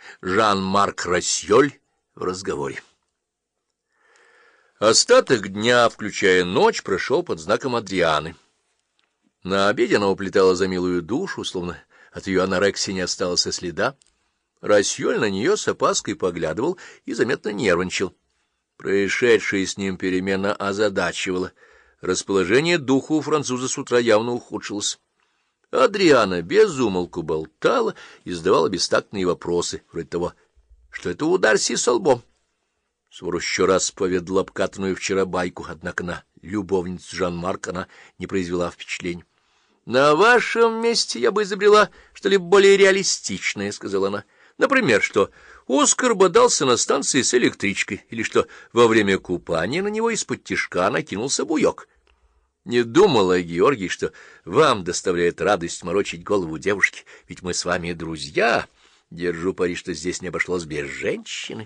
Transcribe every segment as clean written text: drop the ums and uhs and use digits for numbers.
Жан-Марк Рассьоль в разговоре. Остаток дня, включая ночь, прошел под знаком Адрианы. На обеде она уплетала за милую душу, словно от ее анорексии не осталось и следа. Рассьоль на нее с опаской поглядывал и заметно нервничал. Происшедшая с ним перемена озадачивала. Расположение духа у француза с утра явно ухудшилось. Адриана без умолку болтала и задавала бестактные вопросы, вроде того, что это удар со лбом. Суворов еще раз поведал обкатанную вчера байку, однако на любовницу Жан-Марка она не произвела впечатления. — На вашем месте я бы изобрела что-либо более реалистичное, — сказала она. — Например, что Оскар бодался на станции с электричкой, или что во время купания на него из-под тишка накинулся буёк. Не думала, Георгий, что вам доставляет радость морочить голову девушки, ведь мы с вами друзья. Держу пари, что здесь не обошлось без женщины.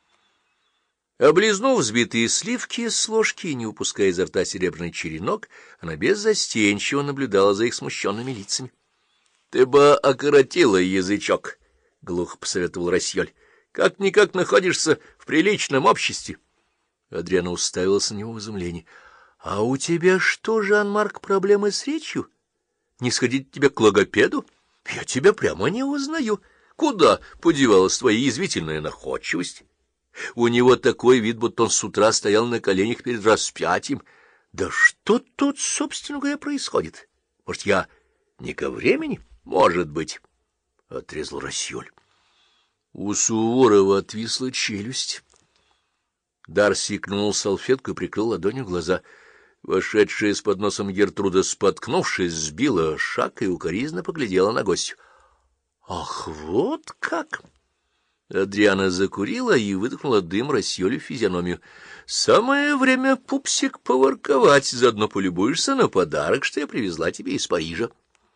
Облизнув взбитые сливки с ложки и не упуская изо рта серебряный черенок, она беззастенчиво наблюдала за их смущенными лицами. — Ты бы окоротила язычок, — глухо посоветовал Рассьоль. — Как-никак находишься в приличном обществе. Адриана уставилась на него в изумлении. — А у тебя что, Жан-Марк, проблемы с речью? Не сходить тебе к логопеду? Я тебя прямо не узнаю. Куда подевалась твоя язвительная находчивость? У него такой вид, будто он с утра стоял на коленях перед распятием. Да что тут, собственно говоря, происходит? Может, я не ко времени? Может быть, — отрезал Рассьоль. У Суворова отвисла челюсть. Дарси кнул салфетку и прикрыл ладонью глаза. Вошедшая с подносом Гертруда, споткнувшись, сбила шаг и укоризненно поглядела на гостью. — Ах, вот как! Адриана закурила и выдохнула дым Рассьолю в физиономию. — Самое время, пупсик, поворковать, заодно полюбуешься на подарок, что я привезла тебе из Парижа.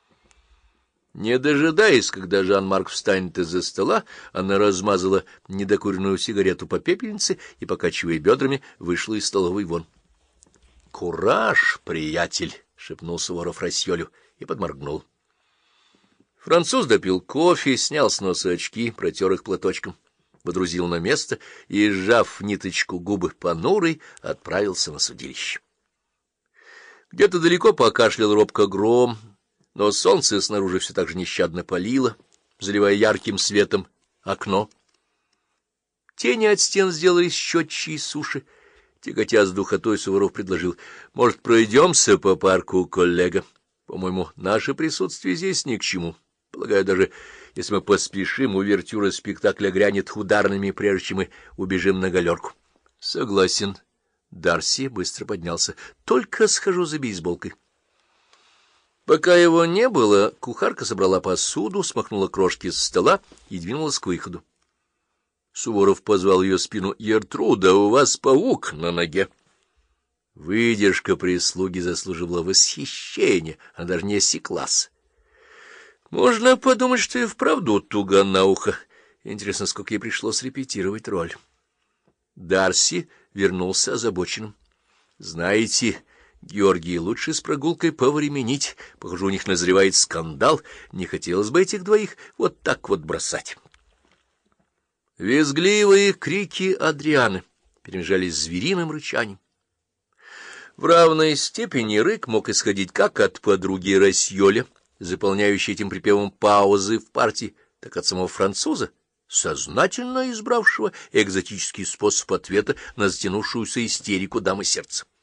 Не дожидаясь, когда Жан-Марк встанет из-за стола, она размазала недокуренную сигарету по пепельнице и, покачивая бедрами, вышла из столовой вон. — Кураж, приятель! — шепнул Суворов Рассьолю и подморгнул. Француз допил кофе, снял с носа очки, протер их платочком, водрузил на место и, сжав ниточку губы понурой, отправился на судилище. Где-то далеко покашлял робко гром, но солнце снаружи все так же нещадно палило, заливая ярким светом окно. Тени от стен сделались четче и суше. Тяготя с духотой, Суворов предложил: — Может, пройдемся по парку, коллега? По-моему, наше присутствие здесь ни к чему. Полагаю, даже если мы поспешим, увертюра спектакля грянет ударными, прежде чем мы убежим на галерку. — Согласен. Дарси быстро поднялся. — Только схожу за бейсболкой. Пока его не было, кухарка собрала посуду, смахнула крошки с стола и двинулась к выходу. Суворов позвал ее спину. — Гертруда, у вас паук на ноге. Выдержка прислуги заслуживала восхищения, она даже не осеклась. Можно подумать, что и вправду туго на ухо. Интересно, сколько ей пришлось репетировать роль. Дарси вернулся озабоченным. — Знаете, Георгий, лучше с прогулкой повременить. Похоже, у них назревает скандал. Не хотелось бы этих двоих вот так вот бросать. Визгливые крики Адрианы перемежались звериным рычанием. В равной степени рык мог исходить как от подруги Рассьоля, заполняющей этим припевом паузы в партии, так от самого француза, сознательно избравшего экзотический способ ответа на затянувшуюся истерику дамы сердца.